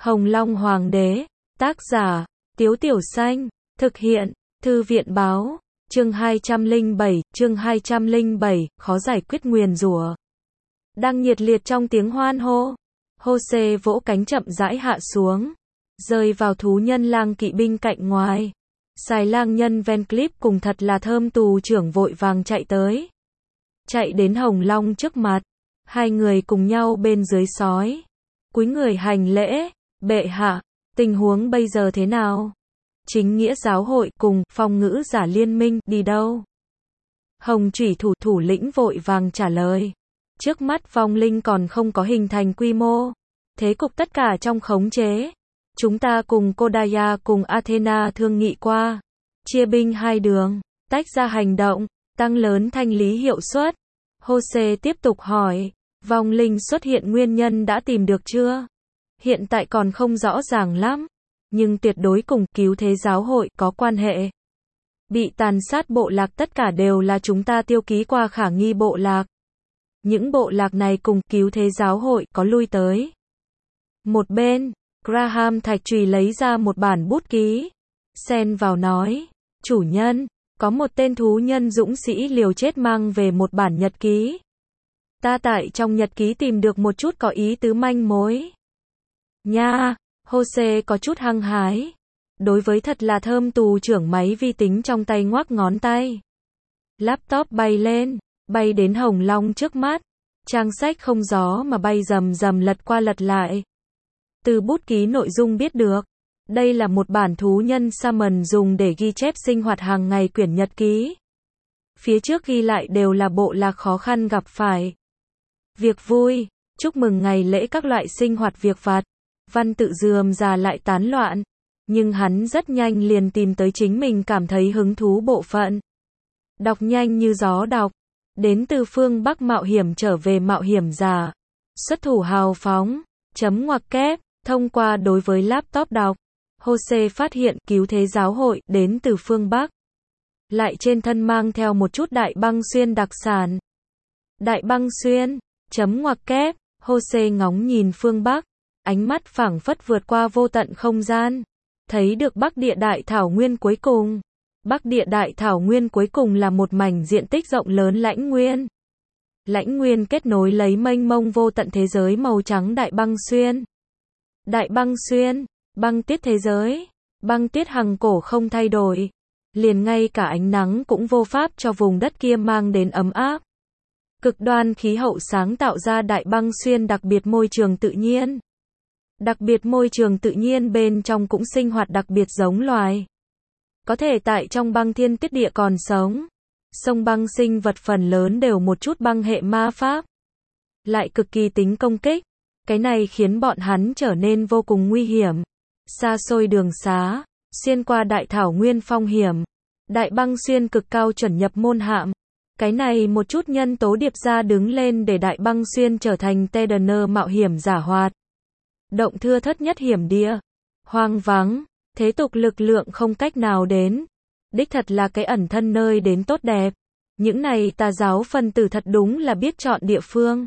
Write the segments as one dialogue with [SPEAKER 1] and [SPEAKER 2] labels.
[SPEAKER 1] Hồng Long Hoàng đế, tác giả, Tiếu Tiểu Xanh, thực hiện, Thư viện báo, chương 207, khó giải quyết nguyền rủa. Đang nhiệt liệt trong tiếng hoan hô, Jose vỗ cánh chậm rãi hạ xuống, rơi vào thú nhân lang kỵ binh cạnh ngoài. Xài lang nhân Van Cleef cùng thật là thơm tù trưởng vội vàng chạy tới. Chạy đến Hồng Long trước mặt, hai người cùng nhau bên dưới sói. Cúi người hành lễ, bệ hạ, tình huống bây giờ thế nào? Chính nghĩa giáo hội cùng phong ngữ giả liên minh đi đâu? Hồng Chủy thủ lĩnh vội vàng trả lời. Trước mắt vong linh còn không có hình thành quy mô. Thế cục tất cả trong khống chế. Chúng ta cùng Kodaya cùng Athena thương nghị qua. Chia binh hai đường, tách ra hành động, tăng lớn thanh lý hiệu suất. Jose tiếp tục hỏi, vong linh xuất hiện nguyên nhân đã tìm được chưa? Hiện tại còn không rõ ràng lắm, nhưng tuyệt đối cùng cứu thế giáo hội có quan hệ. Bị tàn sát bộ lạc tất cả đều là chúng ta tiêu ký qua khả nghi bộ lạc. Những bộ lạc này cùng cứu thế giáo hội có lui tới. Một bên, Graham Thạch Trùy lấy ra một bản bút ký. Xen vào nói, chủ nhân, có một tên thú nhân dũng sĩ liều chết mang về một bản nhật ký. Ta tại trong nhật ký tìm được một chút có ý tứ manh mối. Nha, Jose có chút hăng hái. Đối với thật là thơm tù trưởng máy vi tính trong tay ngoắc ngón tay. Laptop bay lên, bay đến Hồng Long trước mắt. Trang sách không gió mà bay rầm rầm lật qua lật lại. Từ bút ký nội dung biết được, đây là một bản thú nhân Summon dùng để ghi chép sinh hoạt hàng ngày quyển nhật ký. Phía trước ghi lại đều là bộ lạc khó khăn gặp phải. Việc vui, chúc mừng ngày lễ các loại sinh hoạt việc vặt. Văn tự rườm rà lại tán loạn, nhưng hắn rất nhanh liền tìm tới chính mình cảm thấy hứng thú bộ phận. Đọc nhanh như gió đọc, đến từ phương Bắc mạo hiểm trở về mạo hiểm giả. Xuất thủ hào phóng, chấm ngoặc kép, thông qua đối với laptop đọc. Jose phát hiện cứu thế giáo hội đến từ phương Bắc. Lại trên thân mang theo một chút đại băng xuyên đặc sản. Đại băng xuyên, chấm ngoặc kép, Jose ngóng nhìn phương Bắc. Ánh mắt phảng phất vượt qua vô tận không gian. Thấy được Bắc Địa Đại Thảo Nguyên cuối cùng. Bắc Địa Đại Thảo Nguyên cuối cùng là một mảnh diện tích rộng lớn lãnh nguyên. Lãnh nguyên kết nối lấy mênh mông vô tận thế giới màu trắng đại băng xuyên. Đại băng xuyên, băng tuyết thế giới. Băng tuyết hằng cổ không thay đổi. Liền ngay cả ánh nắng cũng vô pháp cho vùng đất kia mang đến ấm áp. Cực đoan khí hậu sáng tạo ra đại băng xuyên đặc biệt môi trường tự nhiên. Đặc biệt môi trường tự nhiên bên trong cũng sinh hoạt đặc biệt giống loài. Có thể tại trong băng thiên tuyết địa còn sống. Sông băng sinh vật phần lớn đều một chút băng hệ ma pháp. Lại cực kỳ tính công kích. Cái này khiến bọn hắn trở nên vô cùng nguy hiểm. Xa xôi đường xá, xuyên qua đại thảo nguyên phong hiểm. Đại băng xuyên cực cao chuẩn nhập môn hạm. Cái này một chút nhân tố điệp ra đứng lên để đại băng xuyên trở thành Tedener mạo hiểm giả hoạt. Động thưa thớt nhất hiểm địa. Hoang vắng, thế tục lực lượng không cách nào đến. Đích thật là cái ẩn thân nơi đến tốt đẹp. Những này tà giáo phân tử thật đúng là biết chọn địa phương.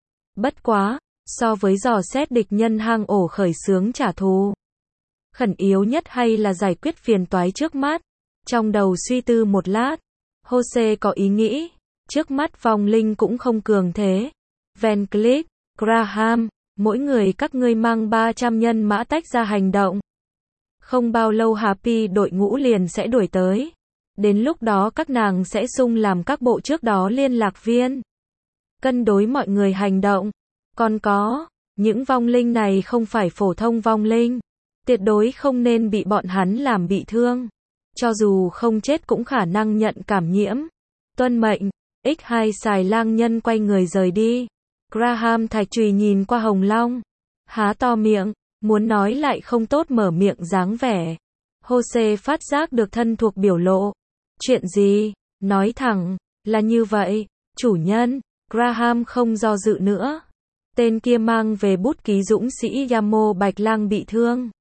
[SPEAKER 1] Bất quá, so với dò xét địch nhân hang ổ khởi xướng trả thù. Khẩn yếu nhất hay là giải quyết phiền toái trước mắt. Trong đầu suy tư một lát, Jose có ý nghĩ, trước mắt vong linh cũng không cường thế. Van Cleef, Graham, mỗi người các ngươi mang 300 nhân mã tách ra hành động. Không bao lâu Happy đội ngũ liền sẽ đuổi tới. Đến lúc đó các nàng sẽ xung làm các bộ trước đó liên lạc viên. Cân đối mọi người hành động. Còn có, những vong linh này không phải phổ thông vong linh. Tuyệt đối không nên bị bọn hắn làm bị thương. Cho dù không chết cũng khả năng nhận cảm nhiễm. Tuân mệnh, X2 xài lang nhân quay người rời đi. Graham Thạch Trùy nhìn qua Hồng Long. Há to miệng, muốn nói lại không tốt mở miệng dáng vẻ. Jose phát giác được thân thuộc biểu lộ. Chuyện gì? Nói thẳng, là như vậy, chủ nhân. Graham không do dự nữa. Tên kia mang về bút ký dũng sĩ Yamo Bạch Lang bị thương.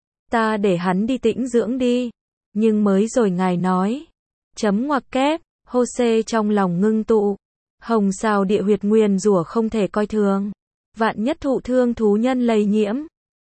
[SPEAKER 1] Ta để hắn đi tĩnh dưỡng đi. Nhưng mới rồi ngài nói. Chấm ngoặc kép, Jose trong lòng ngưng tụ. Hồng sao địa huyệt nguyền rủa không thể coi thường. Vạn nhất thụ thương thú nhân lây nhiễm.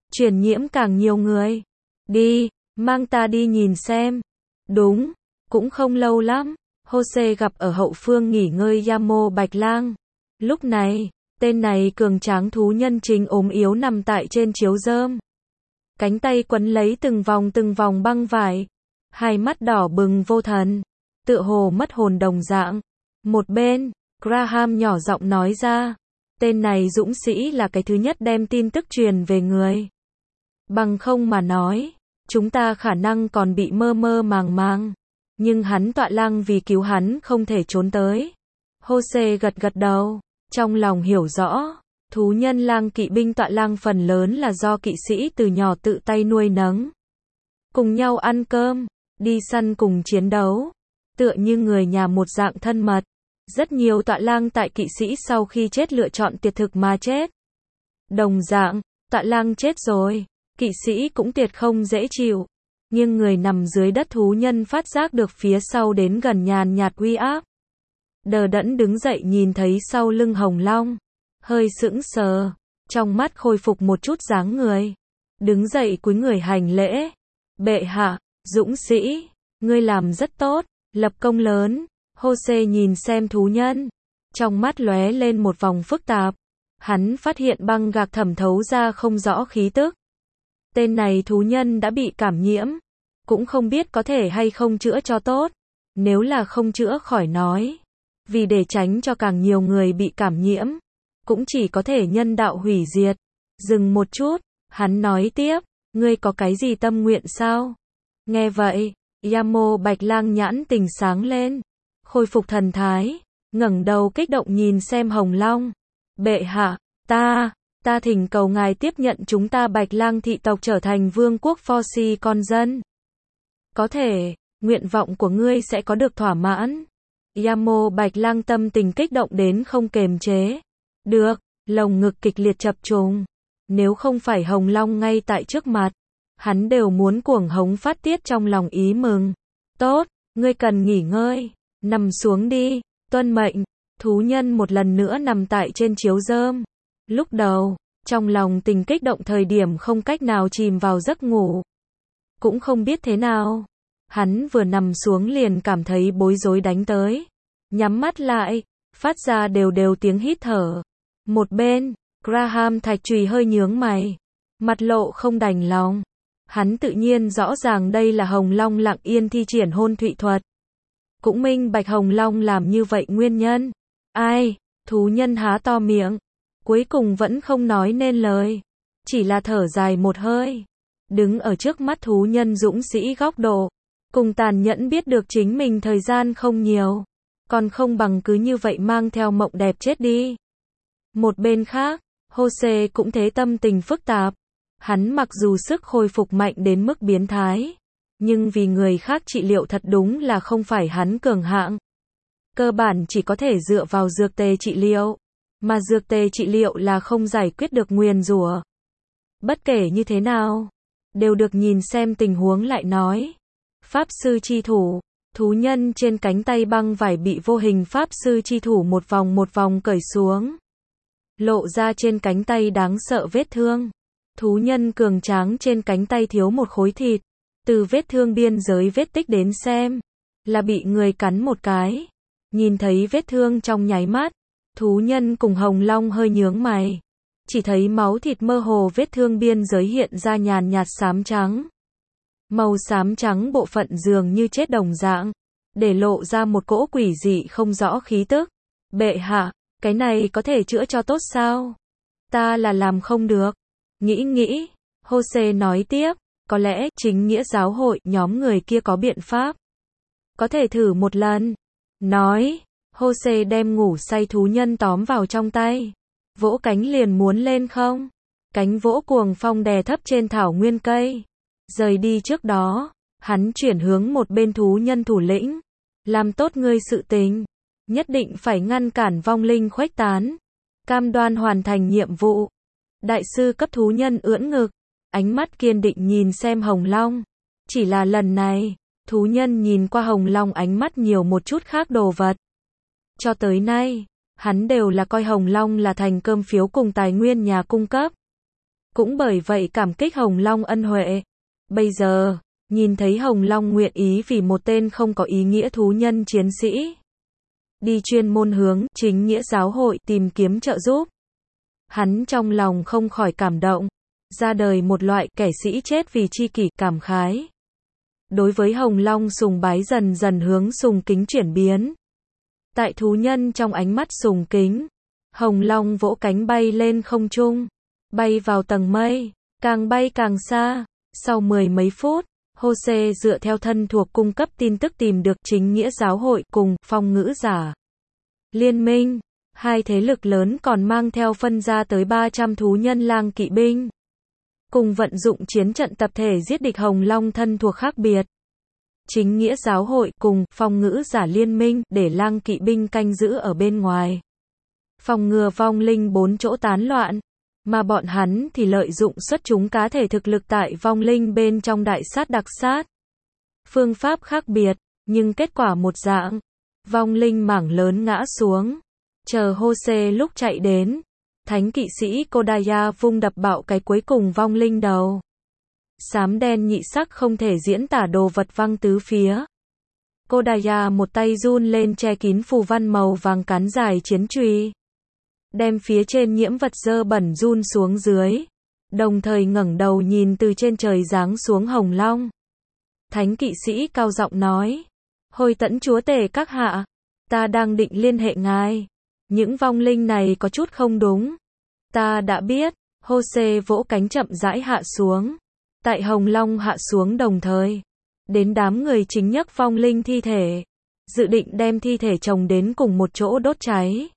[SPEAKER 1] truyền nhiễm càng nhiều người. Đi, mang ta đi nhìn xem. Đúng, cũng không lâu lắm, Jose gặp ở hậu phương nghỉ ngơi Yamo Bạch Lang. Lúc này, tên này cường tráng thú nhân chính ốm yếu nằm tại trên chiếu rơm. Cánh tay quấn lấy từng vòng băng vải. Hai mắt đỏ bừng vô thần, tựa hồ mất hồn đồng dạng. Một bên, Graham nhỏ giọng nói ra, tên này dũng sĩ là cái thứ nhất đem tin tức truyền về người. Bằng không mà nói, chúng ta khả năng còn bị mơ mơ màng màng. Nhưng hắn tọa lang vì cứu hắn không thể trốn tới. Jose gật đầu, trong lòng hiểu rõ, thú nhân lang kỵ binh tọa lang phần lớn là do kỵ sĩ từ nhỏ tự tay nuôi nấng. Cùng nhau ăn cơm, đi săn cùng chiến đấu, tựa như người nhà một dạng thân mật. Rất nhiều tọa lang tại kỵ sĩ sau khi chết lựa chọn tiệt thực mà chết. Đồng dạng, tọa lang chết rồi, kỵ sĩ cũng tiệt không dễ chịu. Nhưng người nằm dưới đất thú nhân phát giác được phía sau đến gần nhàn nhạt uy áp. Đờ đẫn đứng dậy nhìn thấy sau lưng Hồng Long. Hơi sững sờ, trong mắt khôi phục một chút dáng người. Đứng dậy cúi người hành lễ. Bệ hạ, dũng sĩ, ngươi làm rất tốt, lập công lớn. Jose nhìn xem thú nhân, trong mắt lóe lên một vòng phức tạp. Hắn phát hiện băng gạc thẩm thấu ra không rõ khí tức. Tên này thú nhân đã bị cảm nhiễm, cũng không biết có thể hay không chữa cho tốt. Nếu là không chữa khỏi nói, vì để tránh cho càng nhiều người bị cảm nhiễm, cũng chỉ có thể nhân đạo hủy diệt. Dừng một chút, hắn nói tiếp, ngươi có cái gì tâm nguyện sao? Nghe vậy, Yamo Bạch Lang nhãn tình sáng lên, khôi phục thần thái, ngẩng đầu kích động nhìn xem Hồng Long. Bệ hạ, ta thỉnh cầu ngài tiếp nhận chúng ta Bạch Lang thị tộc trở thành vương quốc Forsi con dân. Có thể, nguyện vọng của ngươi sẽ có được thỏa mãn. Yamo Bạch Lang tâm tình kích động đến không kềm chế. Được, lồng ngực kịch liệt chập trùng. Nếu không phải Hồng Long ngay tại trước mặt, hắn đều muốn cuồng hống phát tiết trong lòng ý mừng. Tốt, ngươi cần nghỉ ngơi, nằm xuống đi, tuân mệnh. Thú nhân một lần nữa nằm tại trên chiếu rơm. Lúc đầu, trong lòng tình kích động thời điểm không cách nào chìm vào giấc ngủ. Cũng không biết thế nào, hắn vừa nằm xuống liền cảm thấy bối rối đánh tới. Nhắm mắt lại, phát ra đều tiếng hít thở. Một bên, Graham Thạch Trùy hơi nhướng mày, mặt lộ không đành lòng. Hắn tự nhiên rõ ràng đây là Hồng Long lặng yên thi triển hôn thụy thuật. Cũng minh bạch Hồng Long làm như vậy nguyên nhân. Ai, thú nhân há to miệng, cuối cùng vẫn không nói nên lời, chỉ là thở dài một hơi. Đứng ở trước mắt thú nhân dũng sĩ góc độ, cùng tàn nhẫn biết được chính mình thời gian không nhiều, còn không bằng cứ như vậy mang theo mộng đẹp chết đi. Một bên khác, Jose cũng thế tâm tình phức tạp. Hắn mặc dù sức hồi phục mạnh đến mức biến thái, nhưng vì người khác trị liệu thật đúng là không phải hắn cường hạng. Cơ bản chỉ có thể dựa vào dược tề trị liệu, mà dược tề trị liệu là không giải quyết được nguyền rủa. Bất kể như thế nào, đều được nhìn xem tình huống lại nói. Pháp sư chi thủ, thú nhân trên cánh tay băng vải bị vô hình pháp sư chi thủ một vòng cởi xuống. Lộ ra trên cánh tay đáng sợ vết thương. Thú nhân cường tráng trên cánh tay thiếu một khối thịt. Từ vết thương biên giới vết tích đến xem, là bị người cắn một cái. Nhìn thấy vết thương trong nháy mắt, thú nhân cùng Hồng Long hơi nhướng mày. Chỉ thấy máu thịt mơ hồ vết thương biên giới hiện ra nhàn nhạt xám trắng. Màu xám trắng bộ phận dường như chết đồng dạng, để lộ ra một cỗ quỷ dị không rõ khí tức. Bệ hạ, cái này có thể chữa cho tốt sao? Ta là làm không được. Nghĩ, Jose nói tiếp, có lẽ chính nghĩa giáo hội nhóm người kia có biện pháp. Có thể thử một lần. Nói, Jose đem ngủ say thú nhân tóm vào trong tay. Vỗ cánh liền muốn lên không. Cánh vỗ cuồng phong đè thấp trên thảo nguyên cây. Rời đi trước đó, hắn chuyển hướng một bên thú nhân thủ lĩnh. Làm tốt ngươi sự tình. Nhất định phải ngăn cản vong linh khuếch tán. Cam đoan hoàn thành nhiệm vụ. Đại sư cấp thú nhân ưỡn ngực. Ánh mắt kiên định nhìn xem Hồng Long. Chỉ là lần này, thú nhân nhìn qua Hồng Long ánh mắt nhiều một chút khác đồ vật. Cho tới nay, hắn đều là coi Hồng Long là thành cơm phiếu cùng tài nguyên nhà cung cấp. cũng bởi vậy cảm kích Hồng Long ân huệ. Bây giờ, nhìn thấy Hồng Long nguyện ý vì một tên không có ý nghĩa thú nhân chiến sĩ đi chuyên môn hướng chính nghĩa giáo hội tìm kiếm trợ giúp, hắn trong lòng không khỏi cảm động, ra đời một loại kẻ sĩ chết vì chi kỷ cảm khái. Đối với Hồng Long sùng bái dần dần hướng sùng kính chuyển biến. Tại thú nhân trong ánh mắt sùng kính, Hồng Long vỗ cánh bay lên không trung, bay vào tầng mây, càng bay càng xa. Sau 10 mấy phút, Jose dựa theo thân thuộc cung cấp tin tức tìm được chính nghĩa giáo hội cùng phong ngữ giả liên minh. Hai thế lực lớn còn mang theo phân ra tới 300 thú nhân lang kỵ binh, cùng vận dụng chiến trận tập thể giết địch Hồng Long thân thuộc khác biệt. Chính nghĩa giáo hội cùng phong ngữ giả liên minh để lang kỵ binh canh giữ ở bên ngoài, phòng ngừa vong linh 4 chỗ tán loạn, mà bọn hắn thì lợi dụng xuất chúng cá thể thực lực tại vong linh bên trong đại sát đặc sát. Phương pháp khác biệt, nhưng kết quả một dạng. Vong linh mảng lớn ngã xuống. Chờ Jose lúc chạy đến, thánh kỵ sĩ Kodaya vung đập bạo cái cuối cùng vong linh đầu. Xám đen nhị sắc không thể diễn tả đồ vật văng tứ phía. Kodaya một tay run lên che kín phù văn màu vàng cán dài chiến chùy, đem phía trên nhiễm vật dơ bẩn run xuống dưới, đồng thời ngẩng đầu nhìn từ trên trời giáng xuống Hồng Long. Thánh kỵ sĩ cao giọng nói, Hồi Tẫn chúa tể các hạ, ta đang định liên hệ ngài. Những vong linh này có chút không đúng. Ta đã biết. Jose vỗ cánh chậm rãi hạ xuống. Tại Hồng Long hạ xuống đồng thời, đến đám người chính nhấc vong linh thi thể, dự định đem thi thể chồng đến cùng một chỗ đốt cháy.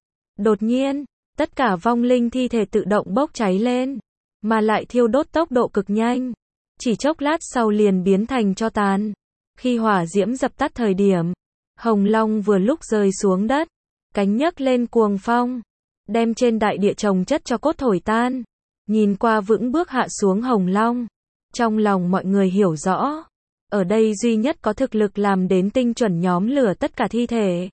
[SPEAKER 1] Đột nhiên, tất cả vong linh thi thể tự động bốc cháy lên, mà lại thiêu đốt tốc độ cực nhanh. Chỉ chốc lát sau liền biến thành tro tàn. Khi hỏa diễm dập tắt thời điểm, Hồng Long vừa lúc rơi xuống đất, cánh nhấc lên cuồng phong, đem trên đại địa trồng chất cho cốt thổi tan. Nhìn qua vững bước hạ xuống Hồng Long, trong lòng mọi người hiểu rõ, ở đây duy nhất có thực lực làm đến tinh chuẩn nhóm lửa tất cả thi thể,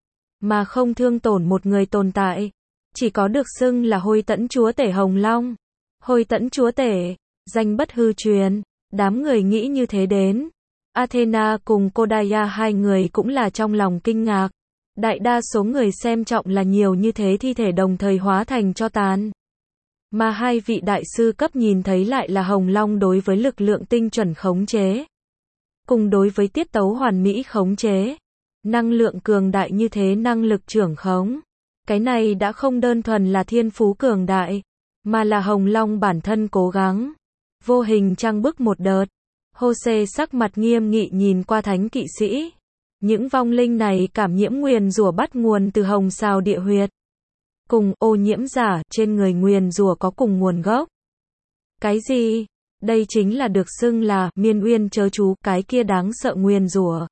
[SPEAKER 1] mà không thương tổn một người tồn tại, chỉ có được xưng là Hồi Tẫn chúa tể Hồng Long. Hồi Tẫn chúa tể, danh bất hư truyền, đám người nghĩ như thế đến. Athena cùng Kodaya hai người cũng là trong lòng kinh ngạc. Đại đa số người xem trọng là nhiều như thế thi thể đồng thời hóa thành tro tàn. Mà hai vị đại sư cấp nhìn thấy lại là Hồng Long đối với lực lượng tinh chuẩn khống chế, cùng đối với tiết tấu hoàn mỹ khống chế. Năng lượng cường đại như thế năng lực trưởng khống. Cái này đã không đơn thuần là thiên phú cường đại, mà là Hồng Long bản thân cố gắng. Vô hình trang bức một đợt. Jose sắc mặt nghiêm nghị nhìn qua thánh kỵ sĩ. Những vong linh này cảm nhiễm nguyền rủa bắt nguồn từ hồng sao địa huyệt. Cùng ô nhiễm giả trên người nguyền rủa có cùng nguồn gốc. Cái gì? Đây chính là được xưng là miên uyên chớ chú, cái kia đáng sợ nguyền rủa.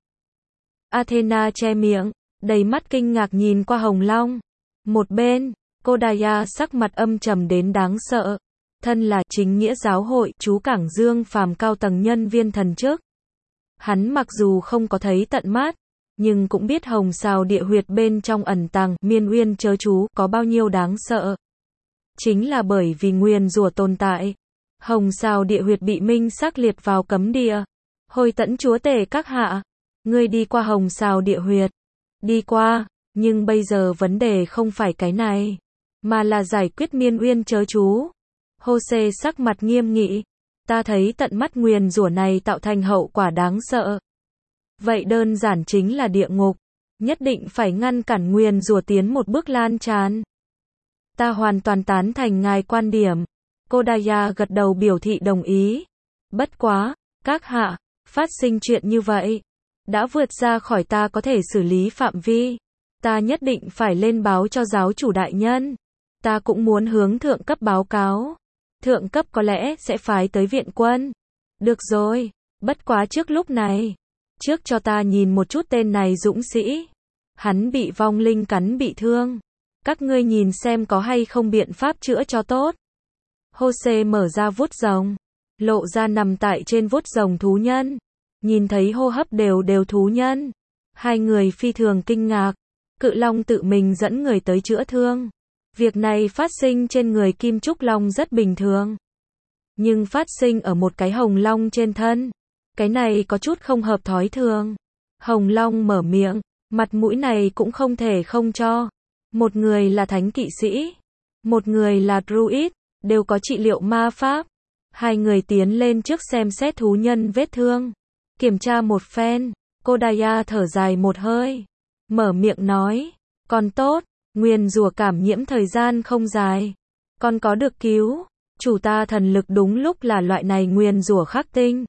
[SPEAKER 1] Athena che miệng, đầy mắt kinh ngạc nhìn qua Hồng Long. Một bên, Kodaya sắc mặt âm trầm đến đáng sợ. Thân là chính nghĩa giáo hội, chú Cảng Dương phàm cao tầng nhân viên thần chức. Hắn mặc dù không có thấy tận mắt, nhưng cũng biết hồng sao địa huyệt bên trong ẩn tàng miên uyên chớ chú có bao nhiêu đáng sợ. Chính là bởi vì nguyền rủa tồn tại, hồng sao địa huyệt bị minh xác liệt vào cấm địa. Hồi Tẫn chúa tể các hạ, ngươi đi qua hồng sao địa huyệt. Đi qua, nhưng bây giờ vấn đề không phải cái này, mà là giải quyết miên uyên chớ chú. Jose sắc mặt nghiêm nghị. Ta thấy tận mắt nguyền rủa này tạo thành hậu quả đáng sợ. Vậy đơn giản chính là địa ngục. Nhất định phải ngăn cản nguyền rủa tiến một bước lan tràn. Ta hoàn toàn tán thành ngài quan điểm. Kodaya gật đầu biểu thị đồng ý. Bất quá, các hạ, phát sinh chuyện như vậy, đã vượt ra khỏi ta có thể xử lý phạm vi. Ta nhất định phải lên báo cho giáo chủ đại nhân. Ta cũng muốn hướng thượng cấp báo cáo. Thượng cấp có lẽ sẽ phái tới viện quân. Được rồi, bất quá trước lúc này, trước cho ta nhìn một chút tên này dũng sĩ. Hắn bị vong linh cắn bị thương. Các ngươi nhìn xem có hay không biện pháp chữa cho tốt. Jose mở ra vuốt rồng, lộ ra nằm tại trên vuốt rồng thú nhân. Nhìn thấy hô hấp đều thú nhân. Hai người phi thường kinh ngạc. Cự long tự mình dẫn người tới chữa thương. Việc này phát sinh trên người Kim Trúc Long rất bình thường. nhưng phát sinh ở một cái hồng long trên thân. Cái này có chút không hợp thói thường. Hồng long mở miệng, mặt mũi này cũng không thể không cho. Một người là thánh kỵ sĩ, một người là druid, đều có trị liệu ma pháp. Hai người tiến lên trước xem xét thú nhân vết thương. Kiểm tra một phen, cô Daya thở dài một hơi. Mở miệng nói, còn tốt, nguyền rủa cảm nhiễm thời gian không dài. Còn có được cứu. Chủ ta thần lực đúng lúc là loại này nguyền rủa khắc tinh.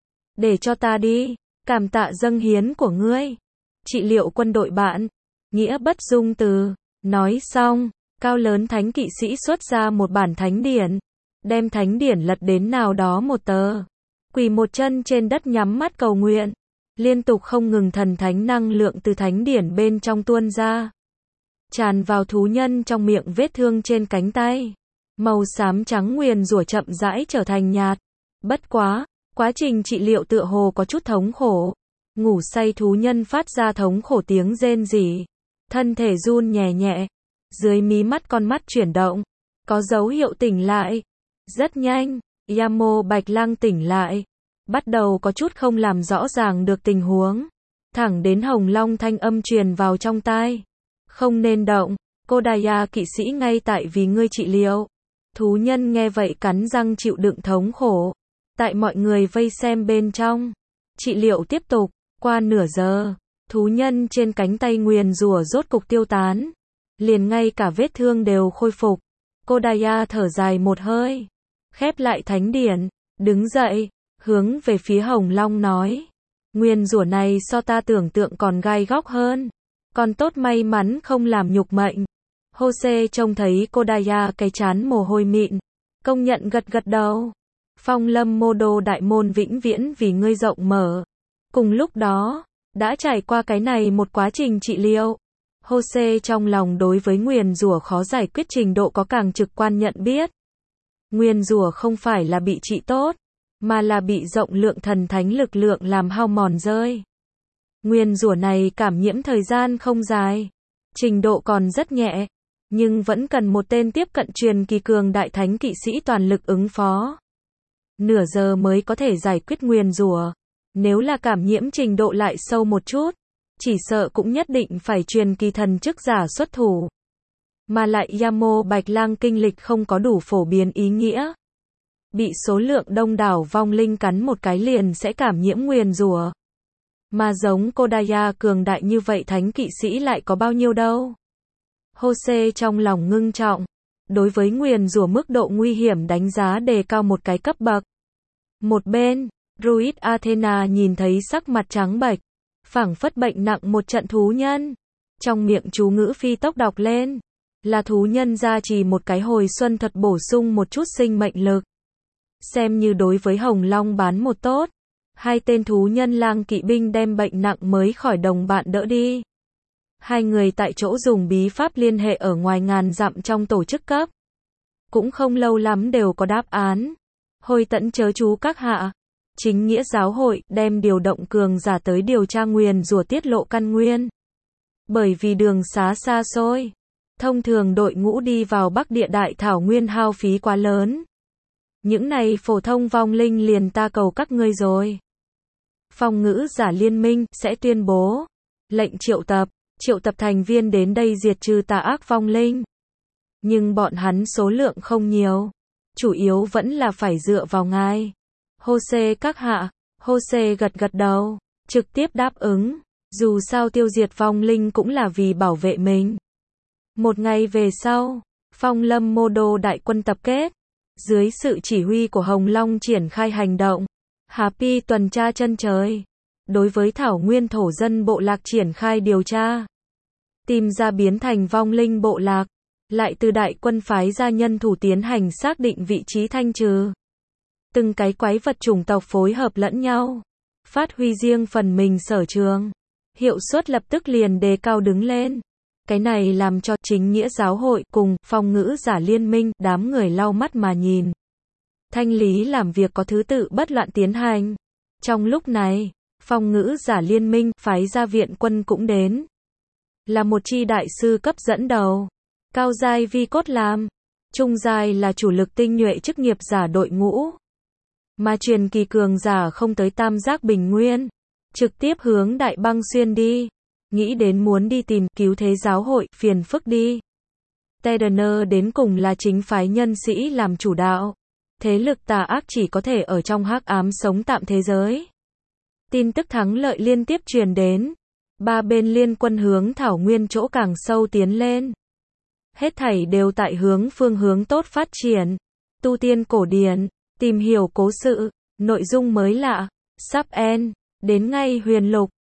[SPEAKER 1] Để cho ta đi, cảm tạ dâng hiến của ngươi. Trị liệu quân đội bạn. Nghĩa bất dung từ. Nói xong, cao lớn thánh kỵ sĩ xuất ra một bản thánh điển. Đem thánh điển lật đến nào đó một tờ. Quỳ một chân trên đất nhắm mắt cầu nguyện. Liên tục không ngừng thần thánh năng lượng từ thánh điển bên trong tuôn ra. Tràn vào thú nhân trong miệng vết thương trên cánh tay. Màu xám trắng nguyền rủa chậm rãi trở thành nhạt. Bất quá, quá trình trị liệu tựa hồ có chút thống khổ. Ngủ say thú nhân phát ra thống khổ tiếng rên rỉ. Thân thể run nhẹ nhẹ. Dưới mí mắt con mắt chuyển động. Có dấu hiệu tỉnh lại. Rất nhanh, Yamo Bạch Lang tỉnh lại. Bắt đầu có chút không làm rõ ràng được tình huống. Thẳng đến hồng long thanh âm truyền vào trong tai. Không nên động, cô Daya kỵ sĩ ngay tại vì ngươi trị liệu. Thú nhân nghe vậy cắn răng chịu đựng thống khổ. Tại mọi người vây xem bên trong. Trị liệu tiếp tục, qua nửa giờ. Thú nhân trên cánh tay nguyền rủa rốt cục tiêu tán. Liền ngay cả vết thương đều khôi phục. Cô Daya thở dài một hơi. Khép lại thánh điển, đứng dậy, hướng về phía hồng long nói. Nguyền rủa này so ta tưởng tượng còn gai góc hơn. Còn tốt may mắn không làm nhục mệnh. Jose trông thấy cô Daya cái chán mồ hôi mịn. Công nhận gật gật đầu. Phong lâm mô đô đại môn vĩnh viễn vì ngươi rộng mở. Cùng lúc đó, đã trải qua cái này một quá trình trị liệu. Jose trong lòng đối với nguyền rủa khó giải quyết trình độ có càng trực quan nhận biết. Nguyền rủa không phải là bị trị tốt, mà là bị rộng lượng thần thánh lực lượng làm hao mòn rơi. Nguyền rủa này cảm nhiễm thời gian không dài, trình độ còn rất nhẹ, nhưng vẫn cần một tên tiếp cận truyền kỳ cường đại thánh kỵ sĩ toàn lực ứng phó. Nửa giờ mới có thể giải quyết nguyền rủa. Nếu là cảm nhiễm trình độ lại sâu một chút, chỉ sợ cũng nhất định phải truyền kỳ thần chức giả xuất thủ. Mà lại Yamo Bạch Lang kinh lịch không có đủ phổ biến ý nghĩa. Bị số lượng đông đảo vong linh cắn một cái liền sẽ cảm nhiễm nguyền rủa. Mà giống cô Daya cường đại như vậy thánh kỵ sĩ lại có bao nhiêu đâu. Jose trong lòng ngưng trọng. Đối với nguyền rủa mức độ nguy hiểm đánh giá đề cao một cái cấp bậc. Một bên, Druid Athena nhìn thấy sắc mặt trắng bệch, phảng phất bệnh nặng một trận thú nhân. Trong miệng chú ngữ phi tốc đọc lên. Là thú nhân gia trì một cái hồi xuân thuật bổ sung một chút sinh mệnh lực. Xem như đối với hồng long bán một tốt. Hai tên thú nhân lang kỵ binh đem bệnh nặng mới khỏi đồng bạn đỡ đi. Hai người tại chỗ dùng bí pháp liên hệ ở ngoài ngàn dặm trong tổ chức cấp. Cũng không lâu lắm đều có đáp án. Hồi tẫn chớ chú các hạ. Chính nghĩa giáo hội đem điều động cường giả tới điều tra nguyền rủa tiết lộ căn nguyên. Bởi vì đường xá xa xôi. Thông thường đội ngũ đi vào Bắc Địa Đại Thảo Nguyên hao phí quá lớn. Những này phổ thông vong linh liền ta cầu các ngươi rồi. Phong ngữ giả liên minh sẽ tuyên bố. Lệnh triệu tập thành viên đến đây diệt trừ tà ác vong linh. Nhưng bọn hắn số lượng không nhiều. Chủ yếu vẫn là phải dựa vào ngài. Jose các hạ. Jose gật gật đầu. Trực tiếp đáp ứng. Dù sao tiêu diệt vong linh cũng là vì bảo vệ mình. Một ngày về sau, Phong lâm mô đô đại quân tập kết. Dưới sự chỉ huy của Hồng Long triển khai hành động. Happy tuần tra chân trời. Đối với thảo nguyên thổ dân bộ lạc triển khai điều tra. Tìm ra biến thành vong linh bộ lạc. Lại từ đại quân phái ra nhân thủ tiến hành xác định vị trí thanh trừ. Từng cái quái vật chủng tộc phối hợp lẫn nhau. Phát huy riêng phần mình sở trường. Hiệu suất lập tức liền đề cao đứng lên. Cái này làm cho chính nghĩa giáo hội cùng phong ngữ giả liên minh đám người lau mắt mà nhìn. Thanh lý làm việc có thứ tự bất loạn tiến hành. Trong lúc này, phong ngữ giả liên minh phái ra viện quân cũng đến. Là một chi đại sư cấp dẫn đầu. Cao giai vi cốt làm. Trung giai là chủ lực tinh nhuệ chức nghiệp giả đội ngũ. Mà truyền kỳ cường giả không tới tam giác bình nguyên. Trực tiếp hướng Đại Băng Xuyên đi. Nghĩ đến muốn đi tìm cứu thế giáo hội, phiền phức đi. Tedener đến cùng là chính phái nhân sĩ làm chủ đạo. Thế lực tà ác chỉ có thể ở trong hắc ám sống tạm thế giới. Tin tức thắng lợi liên tiếp truyền đến. Ba bên liên quân hướng thảo nguyên chỗ càng sâu tiến lên. Hết thảy đều tại phương hướng tốt phát triển. Tu tiên cổ điển, tìm hiểu cố sự, nội dung mới lạ, sắp end, đến ngay huyền lục.